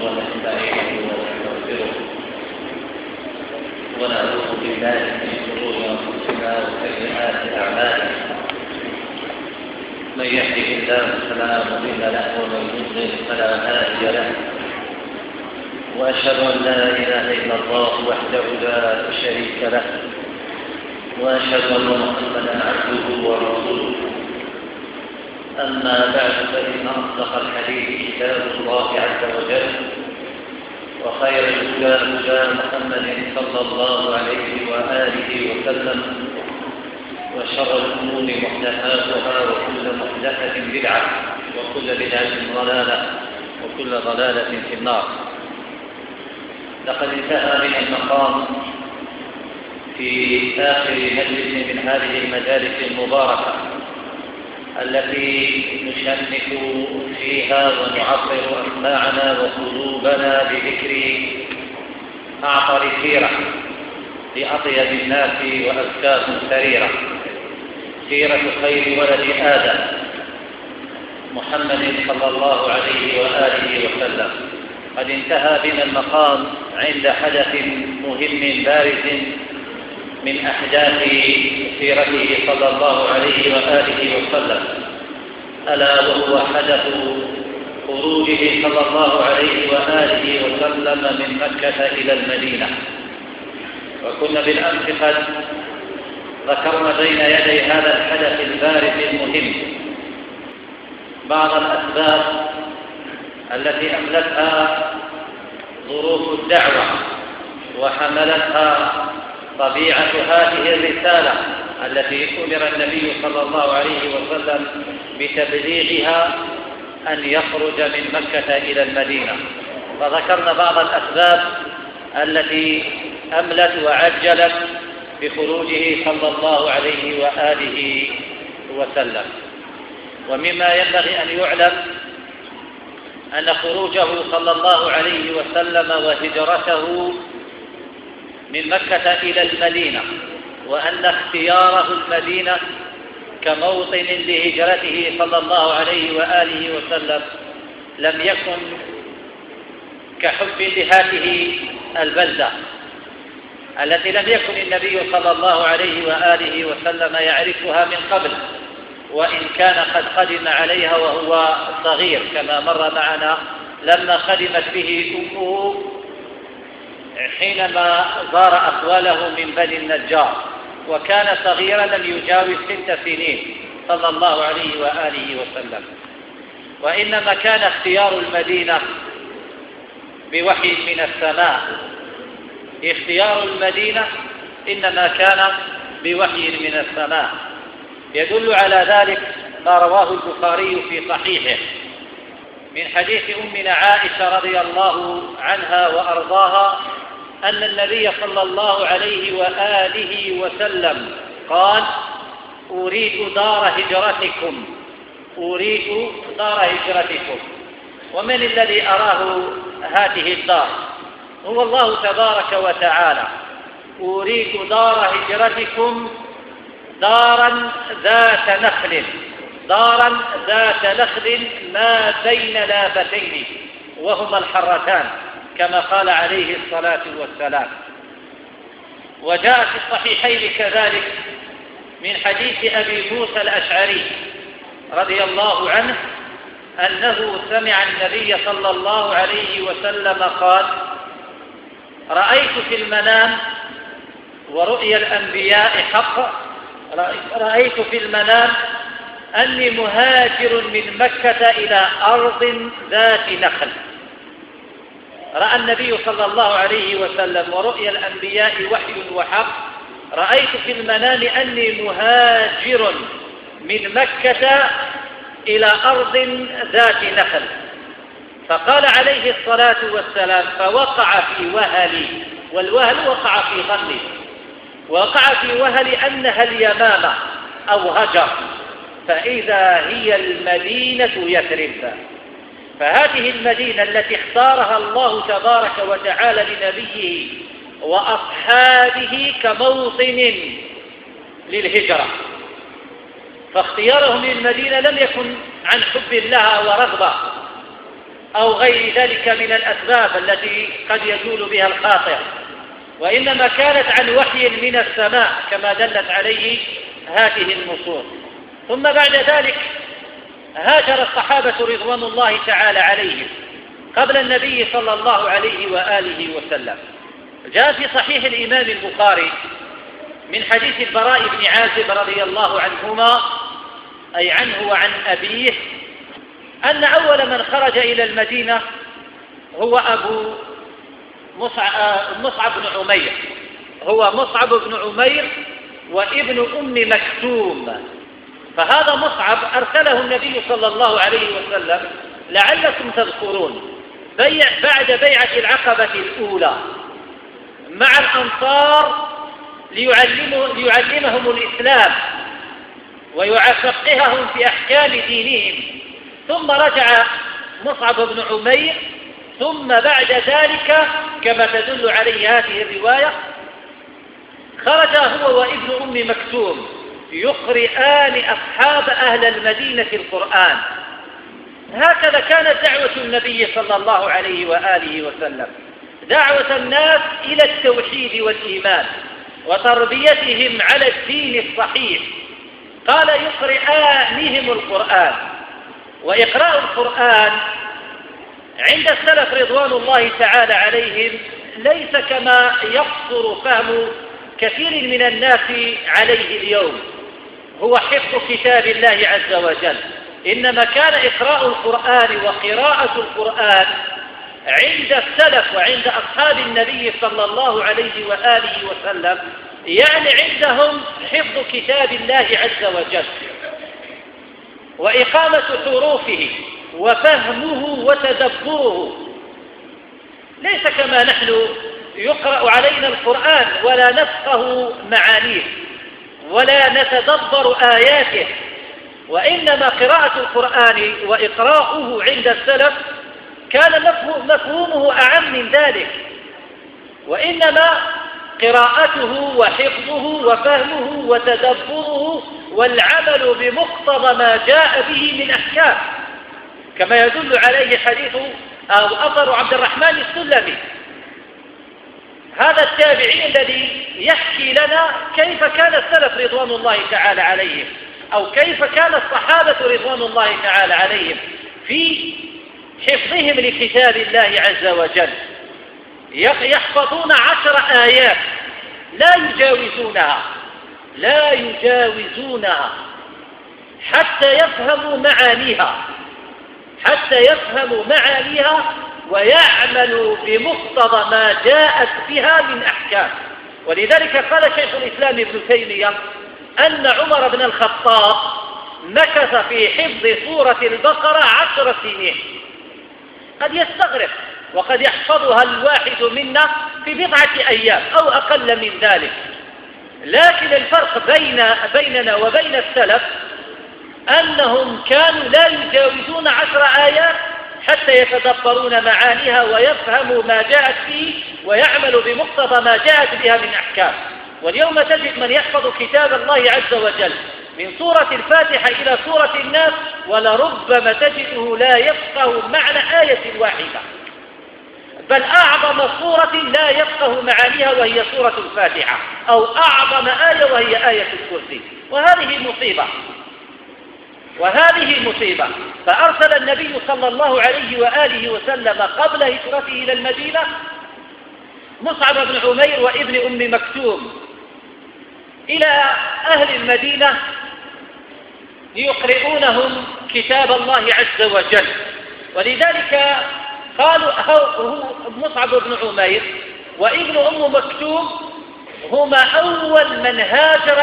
ونستعينه ونستغفره ونعوذ بالله من شرور انفسنا وسيئات اعمالنا. من يهده الله فلا مضل له ومن يضلل فلا هادي له، واشهد ان لا اله الا الله وحده لا شريك له، واشهد ان محمدا عبده ورسوله. أما بعد، فإن أصدق الحديث كتاب الله عز وجل، وخير الهدى هدى محمد صلى الله عليه وآله وسلم، وشر الأمور محدثاتها، وكل محدثة بدعة، وكل بدعة ضلالة، وكل ضلالة في النار. لقد انتهى بنا المقام في آخر مجلس من هذه المجالس المباركة التي نشنك فيها ونعطر أسماعنا وقلوبنا بذكر أعطر سيرة لأطيب الناس وأزكاهم سريرة، سيرة خير ولد آدم محمد صلى الله عليه وآله وسلم. قد انتهى بنا المقام عند حدث مهم بارز من أحداث سيرته صلى الله عليه وآله وسلم، ألا وهو حدث خروجه صلى الله عليه وآله وسلم من مكة إلى المدينة. وكنا بالأمس قد ذكرنا بين يدي هذا الحدث البارز المهم بعض الأسباب التي أملتها ظروف الدعوة وحملتها طبيعة هذه الرسالة التي أمر النبي صلى الله عليه وسلم بتبليغها أن يخرج من مكة إلى المدينة. فذكرنا بعض الأسباب التي أملت وعجلت بخروجه صلى الله عليه وآله وسلم. ومما ينبغي أن يعلم أن خروجه صلى الله عليه وسلم وهجرته من مكة إلى المدينة، وأن اختياره المدينة كموطن لهجرته صلى الله عليه وآله وسلم لم يكن كحب لهذه البلدة التي لم يكن النبي صلى الله عليه وآله وسلم يعرفها من قبل، وإن كان قد قدم عليها وهو صغير كما مر معنا لما قدمت به أمه حينما زار أخواله من بني النجار، وكان صغيرا لم يجاوز 6 سنين صلى الله عليه وآله وسلم. وإنما كان اختيار المدينة بوحي من السماء، اختيار المدينة إنما كان بوحي من السماء. يدل على ذلك ما رواه البخاري في صحيحه من حديث أمنا عائشة رضي الله عنها وأرضاها أن النبي صلى الله عليه وآله وسلم قال: أريد دار هجرتكم، أريد دار هجرتكم. ومن الذي أراه هذه الدار؟ هو الله تبارك وتعالى. أريد دار هجرتكم، دارا ذات نخل، دارا ذات نخل ما بين لافتين وهما الحرتان كما قال عليه الصلاة والسلام. وجاء في الصحيحين كذلك من حديث أبي موسى الأشعري رضي الله عنه أنه سمع النبي صلى الله عليه وسلم قال: رأيت في المنام، ورؤيا الأنبياء حق، رأيت في المنام أني مهاجر من مكة إلى أرض ذات نخل. رأى النبي صلى الله عليه وسلم ورؤيا الأنبياء وحي وحق. رأيت في المنام أني مهاجر من مكة إلى أرض ذات نخل. فقال عليه الصلاة والسلام: فوقع في وهلي، والوهل وقع في ظني، وقع في وهلي أنها اليمامة أو هجر، فإذا هي المدينة يثرب. فهذه المدينة التي اختارها الله تبارك وتعالى لنبيه وأصحابه كموطن للهجرة. فاختيارهم للمدينة لم يكن عن حب لها ورغبة أو غير ذلك من الأسباب التي قد يزول بها الخاطر، وإنما كانت عن وحي من السماء كما دلت عليه هذه النصوص. ثم بعد ذلك هاجر الصحابة رضوان الله تعالى عليهم قبل النبي صلى الله عليه وآله وسلم. جاء في صحيح الإمام البخاري من حديث البراء بن عازب رضي الله عنهما، أي عنه وعن أبيه، أن أول من خرج إلى المدينة هو أبو مصعب بن عمير، هو مصعب بن عمير وابن أم مكتوم. فهذا مصعب أرسله النبي صلى الله عليه وسلم لعلكم تذكرون بعد بيعة العقبة الأولى مع الأنصار ليعلمهم الإسلام ويفقههم في أحكام دينهم. ثم رجع مصعب بن عمير، ثم بعد ذلك كما تدل عليه هذه الرواية خرج هو وابن أم مكتوم يقرئان أصحاب أهل المدينة القرآن. هكذا كانت دعوة النبي صلى الله عليه وآله وسلم، دعوة الناس إلى التوحيد والإيمان وتربيتهم على الدين الصحيح. قال يقرئانهم القرآن. وإقراء القرآن عند السلف رضوان الله تعالى عليهم ليس كما يقصر فهم كثير من الناس عليه اليوم، هو حفظ كتاب الله عز وجل، إنما كان إقراء القرآن وقراءة القرآن عند السلف وعند أصحاب النبي صلى الله عليه وآله وسلم يعني عندهم حفظ كتاب الله عز وجل وإقامة حروفه وفهمه وتدبره، ليس كما نحن يقرأ علينا القرآن ولا نفقه معانيه ولا نتدبر آياته، وإنما قراءة القرآن وإقراؤه عند السلف كان مفهومه أعم من ذلك، وإنما قراءته وحفظه وفهمه وتدبره والعمل بمقتضى ما جاء به من أحكام، كما يدل عليه حديث أو أثر عبد الرحمن السلمي، هذا التابعي الذي يحكي لنا كيف كان السلف رضوان الله تعالى عليهم أو كيف كان الصحابة رضوان الله تعالى عليهم في حفظهم لكتاب الله عز وجل. يحفظون 10 آيات لا يجاوزونها حتى يفهموا معانيها ويعملوا بمقتضى ما جاءت بها من أحكام. ولذلك قال شيخ الإسلام ابن تيمية أن عمر بن الخطاب مكث في حفظ سورة البقرة 10 سنين. قد يستغرق وقد يحفظها الواحد منا في 10 أيام أو أقل من ذلك، لكن الفرق بيننا وبين السلف أنهم كانوا لا يجاوزون 10 آيات حتى يتدبرون معانيها ويفهموا ما جاءت فيه ويعملوا بمقتضى ما جاءت بها من أحكام. واليوم تجد من يحفظ كتاب الله عز وجل من سورة الفاتحة إلى سورة الناس ولربما تجده لا يفقه معنى آية واحدة، بل أعظم سورة لا يفقه معانيها وهي سورة الفاتحة، أو أعظم آية وهي آية الكرسي. وهذه مصيبة. فأرسل النبي صلى الله عليه وآله وسلم قبل هجرته إلى المدينة مصعب بن عمير وابن أم مكتوم إلى أهل المدينة ليقرئونهم كتاب الله عز وجل. ولذلك قالوا مصعب بن عمير وابن أم مكتوم هما أول من هاجر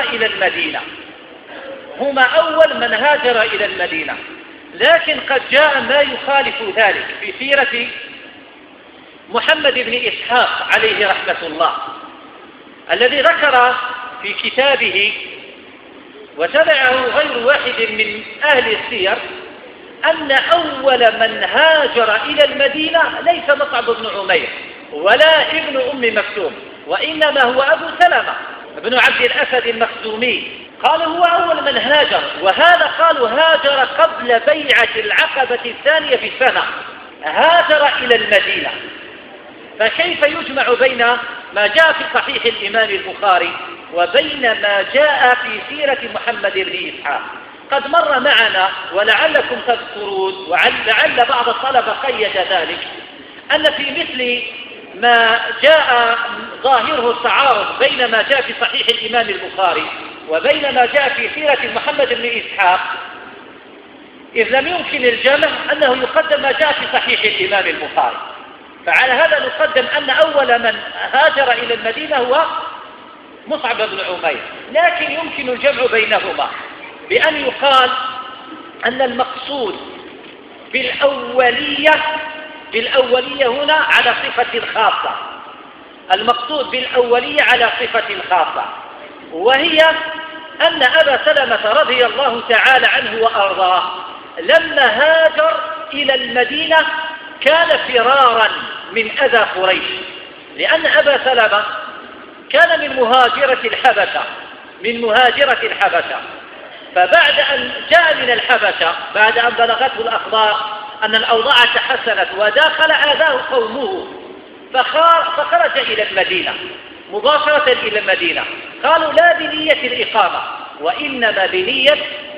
إلى المدينة، لكن قد جاء ما يخالف ذلك في سيرة محمد بن إسحاق عليه رحمة الله، الذي ذكر في كتابه وتبعه غير واحد من أهل السير أن أول من هاجر إلى المدينة ليس مصعب بن عمير ولا ابن أم مكتوم، وإنما هو أبو سلمة بن عبد الأسد المخزومي. قالوا هو أول من هاجر، وهذا قالوا هاجر قبل بيعة العقبة الثانية ب1 سنة، هاجر إلى المدينة، فكيف يجمع بين ما جاء في صحيح الإمام البخاري وبين ما جاء في سيرة محمد بن إسحاق؟ قد مر معنا ولعلكم تذكرون ولعل بعض الطلبة قيد ذلك، أن في مثل ما جاء ظاهره التعارض بين ما جاء في صحيح الإمام البخاري وبين ما جاء في سيرة محمد بن إسحاق، إذ لم يمكن الجمع أنه يقدم ما جاء في صحيح الإمام البخاري، فعلى هذا نقدم أن أول من هاجر إلى المدينة هو مصعب بن عمير، لكن يمكن الجمع بينهما بأن يقال أن المقصود بالأولية هنا على صفة خاصة، المقصود بالأولية على صفة خاصة، وهي أن أبا سلمة رضي الله تعالى عنه وأرضاه لما هاجر إلى المدينة كان فرارا من أذى قريش، لأن أبا سلمة كان من مهاجرة الحبشة، فبعد أن جاء من الحبشة بعد أن بلغته الأخبار أن الأوضاع تحسنت وداخل آذاه قومه، فخرج إلى المدينة مباشرة إلى المدينة، قالوا لا بنية الإقامة وإنما بنية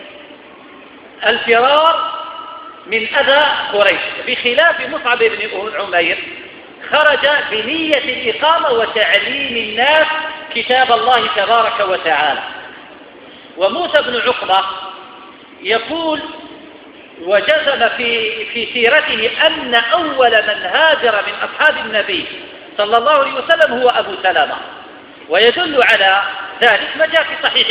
الفرار من أذى قريش، بخلاف مصعب بن عمير خرج بنية الإقامة وتعليم الناس كتاب الله تبارك وتعالى. وموسى بن عقبة يقول وجزم في سيرته أن أول من هاجر من أصحاب النبي صلى الله عليه وسلم هو أبو سلمة، ويدل على ذلك ما جاء في صحيح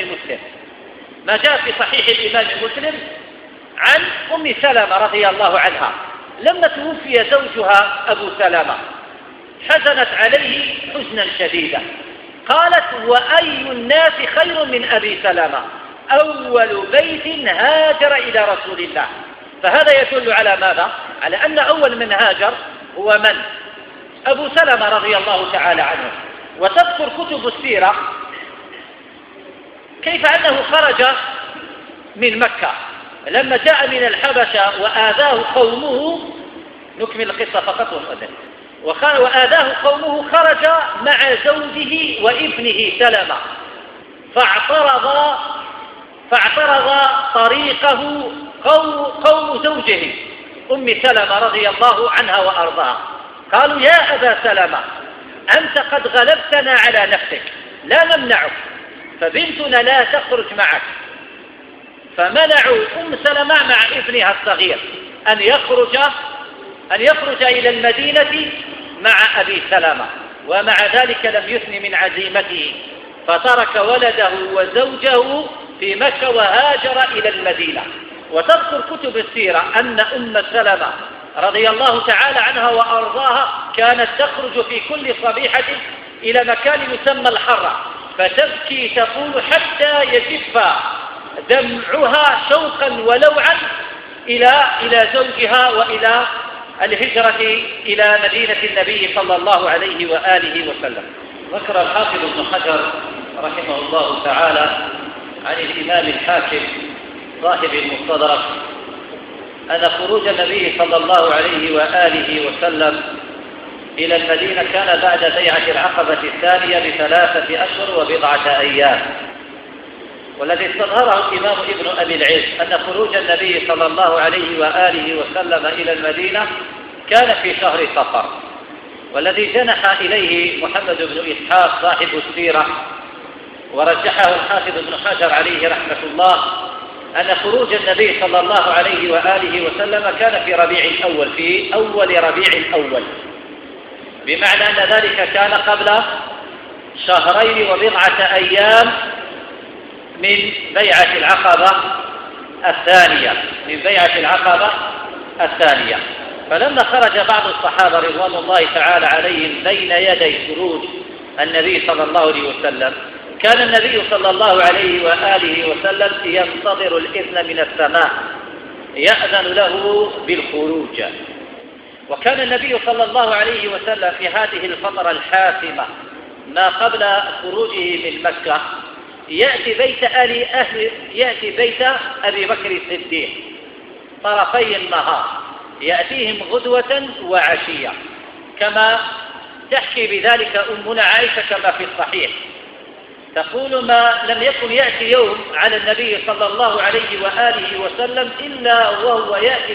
الإمام مسلم عن أم سلمة رضي الله عنها لما توفي زوجها أبو سلمة حزنت عليه حزنا شديدا، قالت وأي الناس خير من أبي سلمة أول بيت هاجر إلى رسول الله. فهذا يدل على ماذا؟ على أن أول من هاجر هو من؟ أبو سلمة رضي الله تعالى عنه. وتذكر كتب السيرة كيف أنه خرج من مكة لما جاء من الحبشة وآذاه قومه، نكمل القصة فقط ونؤذن. وآذاه قومه خرج مع زوجه وابنه سلمة، فاعترض طريقه قوم زوجه أم سلمة رضي الله عنها وأرضاها، قالوا يا أبا سلمة أنت قد غلبتنا على نفسك لا نمنعك، فبنتنا لا تخرج معك. فمنعوا أم سلمة مع ابنها الصغير أن يخرج إلى المدينة مع أبي سلمة، ومع ذلك لم يثن من عزيمته، فترك ولده وزوجه في مكة وهاجر إلى المدينة. وتذكر كتب السيرة أن أم سلمة رضي الله تعالى عنها وأرضاها كانت تخرج في كل صبيحة إلى مكان يسمى الحرة، فتبكي تقول حتى يجف دمعها شوقا ولوعا إلى زوجها وإلى الهجرة إلى مدينة النبي صلى الله عليه وآله وسلم. ذكر الحافظ ابن حجر رحمه الله تعالى عن الإمام الحاكم صاحب المستدرك أن خروج النبي صلى الله عليه وآله وسلم إلى المدينة كان بعد بيعة العقبة الثانية ب3 أشهر وبضعة أيام. والذي استظهره الإمام ابن أبي العز أن خروج النبي صلى الله عليه وآله وسلم إلى المدينة كان في شهر صفر، والذي جنح إليه محمد بن إسحاق صاحب السيرة ورجحه الحافظ ابن حجر عليه رحمة الله أن خروج النبي صلى الله عليه وآله وسلم كان في ربيع الأول، في أول ربيع الأول، بمعنى أن ذلك كان قبل 2 وبضعة أيام من بيعة العقبة الثانية. فلما خرج بعض الصحابة رضوان الله تعالى عليهم بين يدي خروج النبي صلى الله عليه وسلم، كان النبي صلى الله عليه وآله وسلم ينتظر الإذن من السماء يأذن له بالخروج. وكان النبي صلى الله عليه وسلم في هذه الفترة الحاسمة ما قبل خروجه من مكة يأتي بيت أبي بكر الصديق طرفي النهار يأتيهم غدوة وعشية، كما تحكي بذلك أمنا عائشة كما في الصحيح، تقول ما لم يكن يأتي يوم على النبي صلى الله عليه وآله وسلم إلا وهو يأتي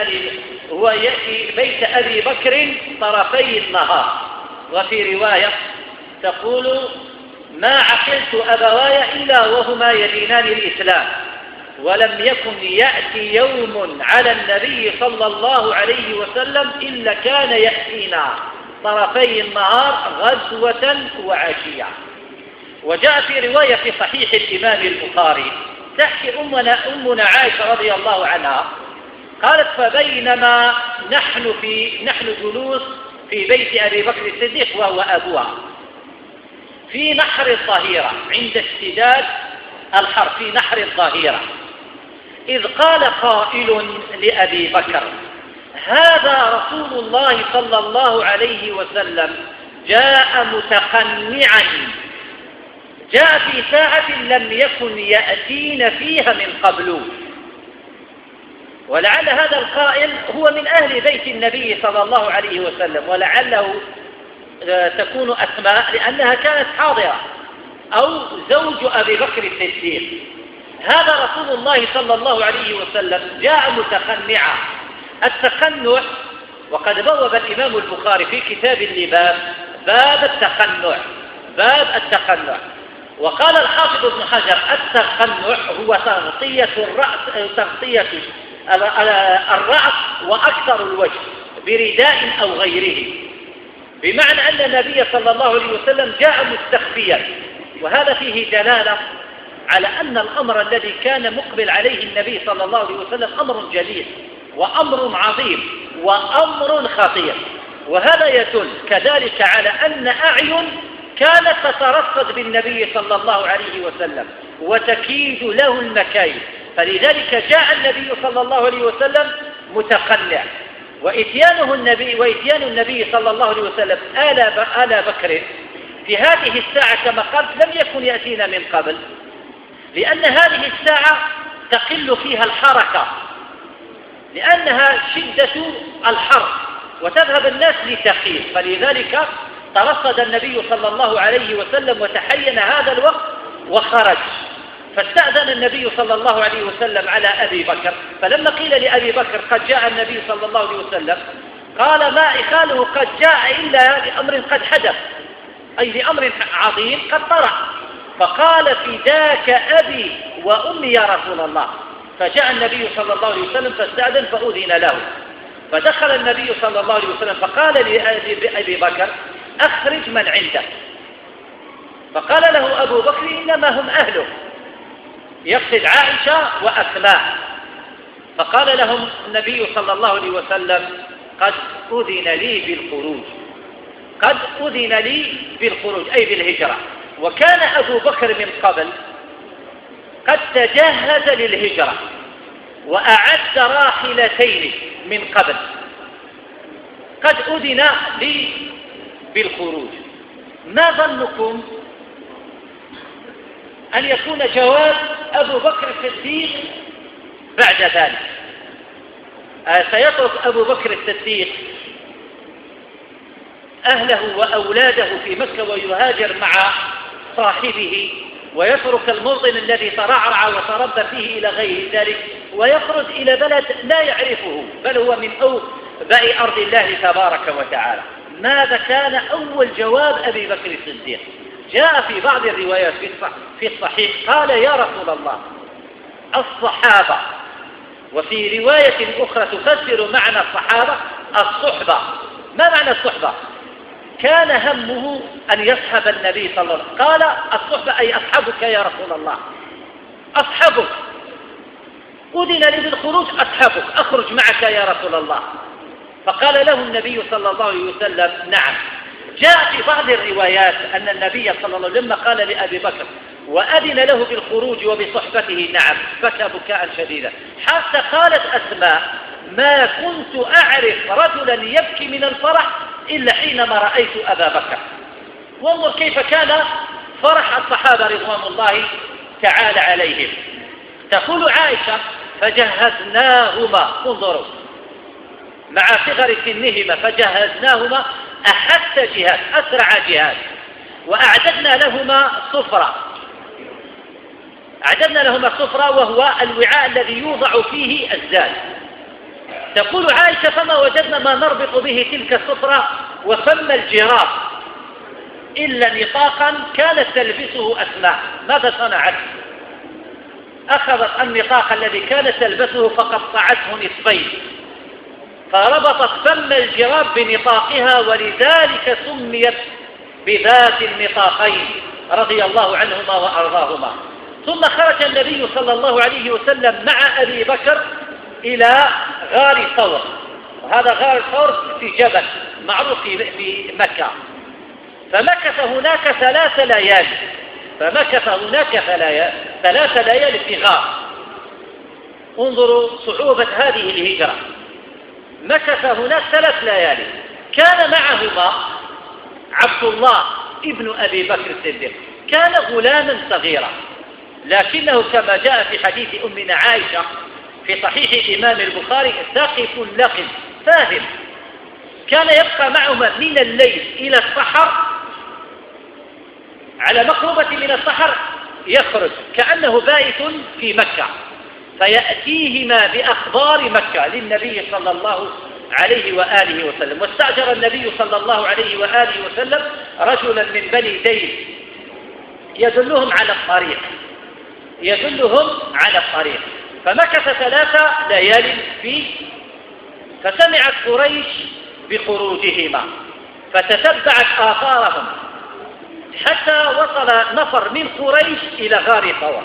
بيت أبي بكر طرفي النهار. وفي رواية تقول ما عقلت أبواي إلا وهما يدينان الإسلام، ولم يكن يأتي يوم على النبي صلى الله عليه وسلم إلا كان يأتينا طرفي النهار غدوة وعشية. وجاء في رواية في صحيح الإمام البخاري تحكي أمنا عائشة رضي الله عنها قالت فبينما نحن جلوس في بيت أبي بكر الصديق وهو أبوها في نحر الظهيرة عند اشتداد الحر في نحر الظهيرة، إذ قال قائل لأبي بكر هذا رسول الله صلى الله عليه وسلم جاء متقنعا، جاء في ساعة لم يكن يأتين فيها من قبل. ولعل هذا القائل هو من أهل بيت النبي صلى الله عليه وسلم، ولعله تكون أسماء لأنها كانت حاضرة، أو زوج أبي بكر الصديق. هذا رسول الله صلى الله عليه وسلم جاء متقنعا. التقنع، وقد بوب الإمام البخاري في كتاب اللباس باب التقنع. وقال الحافظ ابن حجر التقنع هو تغطية الرأس وأكثر الوجه برداء أو غيره، بمعنى أن النبي صلى الله عليه وسلم جاء مستخفيا. وهذا فيه دلالة على أن الأمر الذي كان مقبل عليه النبي صلى الله عليه وسلم أمر جليل وأمر عظيم وأمر خطير. وهذا يدل كذلك على أن أعين كانت تترصد بالنبي صلى الله عليه وسلم وتكيد له المكايد، فلذلك جاء النبي صلى الله عليه وسلم متقنع. وإتيان النبي صلى الله عليه وسلم آل بكر في هذه الساعة كما قال لم يكن يأتينا من قبل، لأن هذه الساعة تقل فيها الحركة لأنها شدة الحر وتذهب الناس لتخيل، فلذلك ترصد النبي صلى الله عليه وسلم وتحين هذا الوقت وخرج. فاستأذن النبي صلى الله عليه وسلم على أبي بكر، فلما قيل لأبي بكر قد جاء النبي صلى الله عليه وسلم قال ما إخاله قد جاء إلا لأمر قد حدث، أي لأمر عظيم قد طرأ. فقال فداك أبي وأمي يا رسول الله. فجاء النبي صلى الله عليه وسلم فاستأذن فأذن له، فدخل النبي صلى الله عليه وسلم فقال لأبي بكر أخرج من عندك. فقال له أبو بكر إنما هم أهله، يقصد عائشة وأسماء. فقال لهم النبي صلى الله عليه وسلم قد أذن لي بالخروج أي بالهجرة. وكان أبو بكر من قبل قد تجهز للهجرة وأعد راحلتين من قبل، قد أذن لي بالخروج. ما ظنكم أن يكون جواب أبو بكر الصديق بعد ذلك؟ سيترك أبو بكر الصديق أهله وأولاده في مكة ويهاجر مع صاحبه ويترك الموطن الذي ترعرع وتربى فيه إلى غير ذلك ويخرج إلى بلد لا يعرفه بل هو من أوباء أرض الله تبارك وتعالى. ماذا كان أول جواب أبي بكر الصديق؟ جاء في بعض الروايات في الصحيح قال يا رسول الله الصحابة، وفي رواية أخرى تفسر معنى الصحابة الصحبة. ما معنى الصحبة؟ كان همه أن يصحب النبي صلى الله عليه وسلم. قال الصحبة أي أصحبك يا رسول الله، أصحبك، أذن لي بالخروج أصحبك، أخرج معك يا رسول الله. فقال له النبي صلى الله عليه وسلم نعم. جاء في بعض الروايات أن النبي صلى الله عليه وسلم لما قال لأبي بكر وأذن له بالخروج وبصحبته نعم بكى بكاء شديدا، حتى قالت أسماء ما كنت أعرف رجلا يبكي من الفرح إلا حينما رأيت أبا بكر. وانظر كيف كان فرح الصحابة رضوان الله تعالى عليهم. تقول عائشة فجهزناهما، انظروا مع صغر سنهما فجهزناهما أحس جهاد، أسرع جهاد، وأعددنا لهما صفرة. أعددنا لهما صفرة وهو الوعاء الذي يوضع فيه الزاد. تقول عائشة: فما وجدنا ما نربط به تلك الصفرة وفم الجراب إلا نطاقا كانت تلبسه أسماء. ماذا صنعت؟ أخذت النطاق الذي كانت تلبسه فقطعته نصفين، فربطت فم الجراب بنطاقها، ولذلك سميت بذات النطاقين رضي الله عنهما وأرضاهما. ثم خرج النبي صلى الله عليه وسلم مع أبي بكر إلى غار ثور، وهذا غار ثور في جبل معروف في مكة، فمكث هناك 3 ليالي. فمكث هناك 3 ليالي في غار. انظروا صعوبة هذه الهجرة. مكث هناك 3 ليالي. كان معهما عبد الله ابن أبي بكر الصديق، كان غلاما صغيرا، لكنه كما جاء في حديث أمنا عائشة في صحيح الإمام البخاري: ثقف لقن فاهم. كان يبقى معهما من الليل إلى السحر، على مقربة من السحر يخرج كأنه بائت في مكة، فيأتيهما بأخبار مكة للنبي صلى الله عليه وآله وسلم. واستأجر النبي صلى الله عليه وآله وسلم رجلا من بني ديل يدلهم على الطريق. فمكث 3 ليال فيه. فسمعت قريش بخروجهما فتتبعت آثارهم حتى وصل نفر من قريش إلى غار ثور.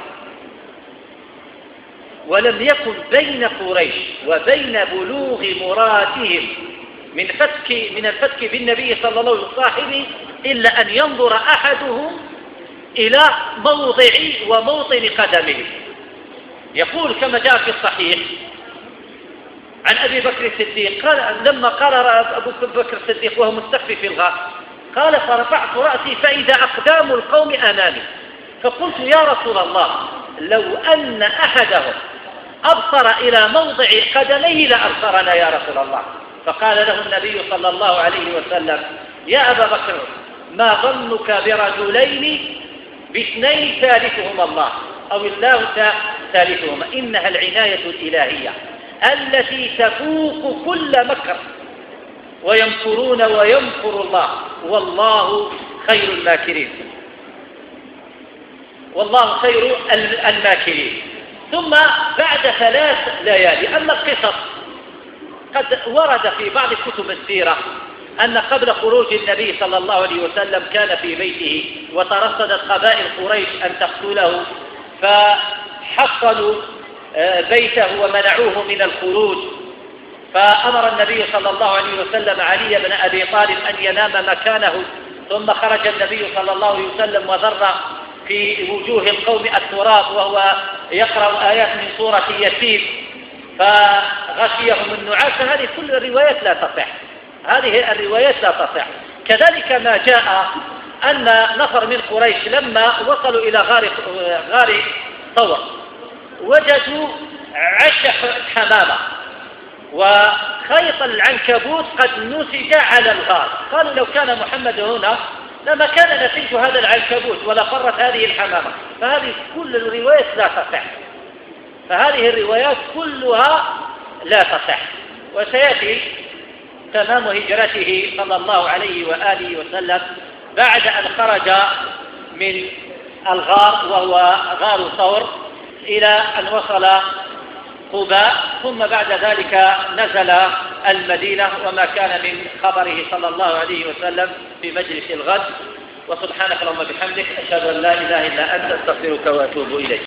ولم يكن بين قريش وبين بلوغ مرادهم من الفتك بالنبي صلى الله عليه وسلم إلا أن ينظر أحدهم إلى موضع وموطن قدمه. يقول كما جاء في الصحيح عن أبي بكر الصديق قال: لما قال أبو بكر الصديق وهو مستخفي في الغار، قال: فرفعت رأسي فإذا أقدام القوم أمامي، فقلت: يا رسول الله، لو أن أحدهم أبصر إلى موضع قدميه لأبصرنا يا رسول الله. فقال له النبي صلى الله عليه وسلم: يا أبا بكر، ما ظنك برجلين باثنين ثالثهما الله أو الله ثالثهما؟ إنها العناية الإلهية التي تفوق كل مكر، ويمكرون ويمكر الله والله خير الماكرين. والله خير الماكرين. ثم بعد 3 ليالي، أما القصص قد ورد في بعض كتب السيرة أن قبل خروج النبي صلى الله عليه وسلم كان في بيته وترصدت قبائل قريش أن تقتله، فحصلوا بيته ومنعوه من الخروج، فأمر النبي صلى الله عليه وسلم علي بن أبي طالب أن ينام مكانه. ثم خرج النبي صلى الله عليه وسلم وذر في وجوه القوم التراب وهو يقرأ آيات من سورة ياسين فغشيهم النعاس. هذه كل الروايات لا تصح، هذه الروايات لا تصح. كذلك ما جاء أن نفر من قريش لما وصلوا إلى غار ثور وجدوا عش حمامة وخيط العنكبوت قد نسج على الغار. قالوا: لو كان محمد هنا لما كان نسيج هذا العنكبوت ولا فرت هذه الحمامة. فهذه كل الروايات لا تصح، فهذه الروايات كلها لا تصح. وسيأتي تمام هجرته صلى الله عليه وآله وسلم بعد أن خرج من الغار وهو غار ثور إلى أن وصل قباء، ثم بعد ذلك نزل المدينة، وما كان من خبره صلى الله عليه وسلم في مجلس الغد. وسبحانك اللهم وبحمدك، أشهد أن لا إله إلا أنت، أستغفرك وأتوب إليك.